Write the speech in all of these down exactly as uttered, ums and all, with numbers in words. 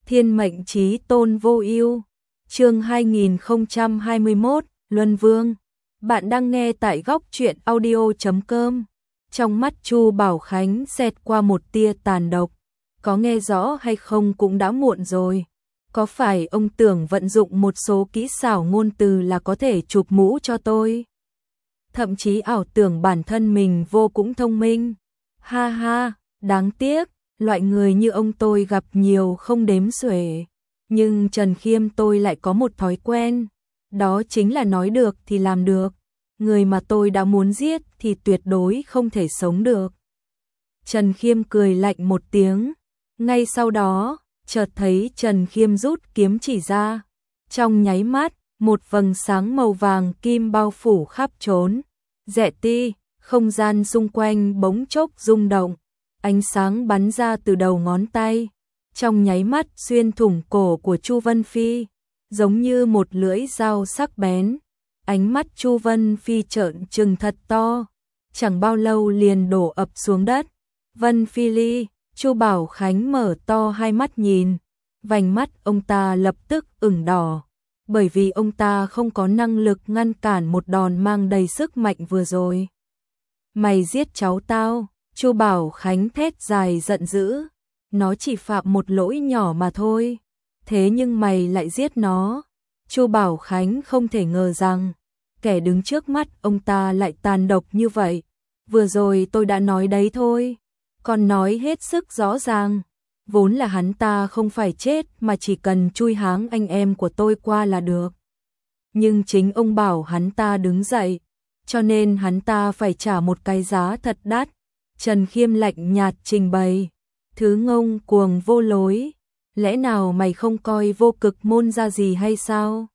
Thiên mệnh chí tôn vô ưu. Chương hai nghìn không trăm hai mươi mốt, Luân Vương. Bạn đang nghe tại góc truyện audio chấm com. Trong mắt Chu Bảo Khánh xẹt qua một tia tàn độc. Có nghe rõ hay không cũng đã muộn rồi. Có phải ông tưởng vận dụng một số kỹ xảo ngôn từ là có thể chụp mũ cho tôi? Thậm chí ảo tưởng bản thân mình vô cũng thông minh. Ha ha, đáng tiếc, loại người như ông tôi gặp nhiều không đếm xuể. Nhưng Trần Khiêm tôi lại có một thói quen, đó chính là nói được thì làm được. Người mà tôi đã muốn giết thì tuyệt đối không thể sống được. Trần Khiêm cười lạnh một tiếng. Ngay sau đó, chợt thấy Trần Khiêm rút kiếm chỉ ra. Trong nháy mắt, một vầng sáng màu vàng kim bao phủ khắp trốn. Rẽ ti, không gian xung quanh bỗng chốc rung động. Ánh sáng bắn ra từ đầu ngón tay. Trong nháy mắt xuyên thủng cổ của Chu Vân Phi. Giống như một lưỡi dao sắc bén. Ánh mắt Chu Vân Phi trợn trừng thật to. Chẳng bao lâu liền đổ ập xuống đất. Vân Phi Ly, Chu Bảo Khánh mở to hai mắt nhìn. Vành mắt ông ta lập tức ửng đỏ. Bởi vì ông ta không có năng lực ngăn cản một đòn mang đầy sức mạnh vừa rồi. Mày giết cháu tao, Chu Bảo Khánh thét dài giận dữ. Nó chỉ phạm một lỗi nhỏ mà thôi. Thế nhưng mày lại giết nó. Chu Bảo Khánh không thể ngờ rằng kẻ đứng trước mắt ông ta lại tàn độc như vậy. Vừa rồi tôi đã nói đấy thôi. Còn nói hết sức rõ ràng. Vốn là hắn ta không phải chết mà chỉ cần chui háng anh em của tôi qua là được. Nhưng chính ông bảo hắn ta đứng dậy, cho nên hắn ta phải trả một cái giá thật đắt. Trần Khiêm lạnh nhạt trình bày. Thứ ngông cuồng vô lối. Lẽ nào mày không coi vô cực môn ra gì hay sao?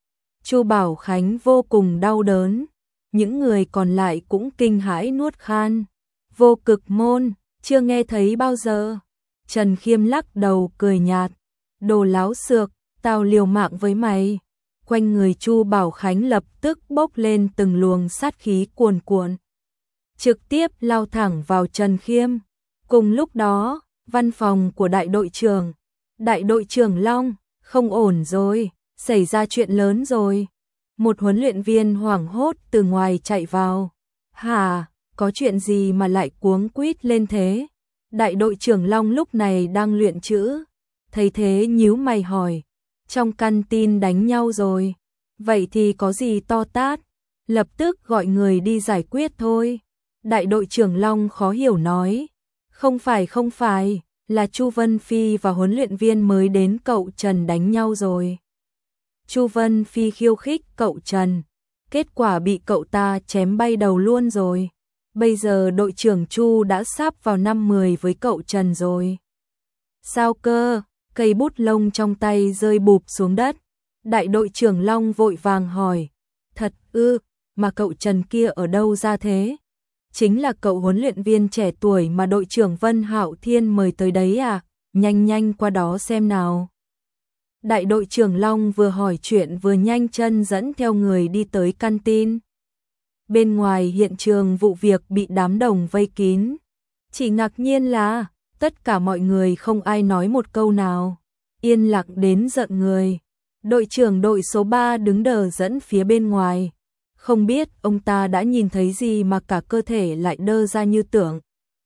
Chu Bảo Khánh vô cùng đau đớn. Những người còn lại cũng kinh hãi nuốt khan. Vô cực môn, chưa nghe thấy bao giờ. Trần Khiêm lắc đầu cười nhạt. Đồ láo xược, tao liều mạng với mày. Quanh người Chu Bảo Khánh lập tức bốc lên từng luồng sát khí cuồn cuộn. Trực tiếp lao thẳng vào Trần Khiêm. Cùng lúc đó, văn phòng của đại đội trưởng. Đại đội trưởng Long, không ổn rồi, xảy ra chuyện lớn rồi. Một huấn luyện viên hoảng hốt từ ngoài chạy vào. Hả, có chuyện gì mà lại cuống quýt lên thế? Đại đội trưởng Long lúc này đang luyện chữ. Thấy thế nhíu mày hỏi. Trong căn tin đánh nhau rồi. Vậy thì có gì to tát? Lập tức gọi người đi giải quyết thôi. Đại đội trưởng Long khó hiểu nói. Không phải không phải, là Chu Vân Phi và huấn luyện viên mới đến cậu Trần đánh nhau rồi. Chu Vân Phi khiêu khích cậu Trần. Kết quả bị cậu ta chém bay đầu luôn rồi. Bây giờ đội trưởng Chu đã sắp vào năm mười với cậu Trần rồi. Sao cơ? Cây bút lông trong tay rơi bụp xuống đất. Đại đội trưởng Long vội vàng hỏi. Thật ư, mà cậu Trần kia ở đâu ra thế? Chính là cậu huấn luyện viên trẻ tuổi mà đội trưởng Vân Hạo Thiên mời tới đấy à? Nhanh nhanh qua đó xem nào. Đại đội trưởng Long vừa hỏi chuyện vừa nhanh chân dẫn theo người đi tới căn tin. Bên ngoài hiện trường vụ việc bị đám đồng vây kín. Chỉ ngạc nhiên là tất cả mọi người không ai nói một câu nào. Yên lặng đến giận người. Đội trưởng đội số ba đứng đờ dẫn phía bên ngoài. Không biết ông ta đã nhìn thấy gì mà cả cơ thể lại đơ ra như tưởng.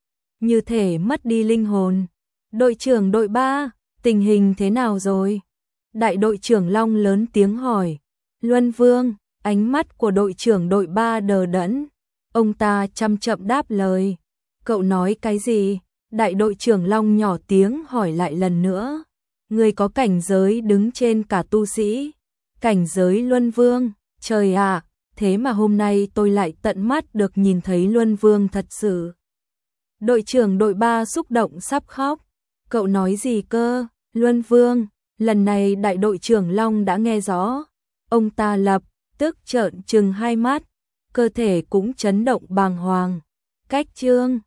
Như thể mất đi linh hồn. Đội trưởng đội ba, tình hình thế nào rồi? Đại đội trưởng Long lớn tiếng hỏi. Luân Vương, ánh mắt của đội trưởng đội ba đờ đẫn. Ông ta chậm chậm đáp lời. Cậu nói cái gì? Đại đội trưởng Long nhỏ tiếng hỏi lại lần nữa. Người có cảnh giới đứng trên cả tu sĩ. Cảnh giới Luân Vương, trời ạ, thế mà hôm nay tôi lại tận mắt được nhìn thấy Luân Vương thật sự. Đội trưởng đội ba xúc động sắp khóc. Cậu nói gì cơ? Luân Vương, lần này đại đội trưởng Long đã nghe rõ. Ông ta lập tức trợn trừng hai mắt, cơ thể cũng chấn động bàng hoàng. Cách chương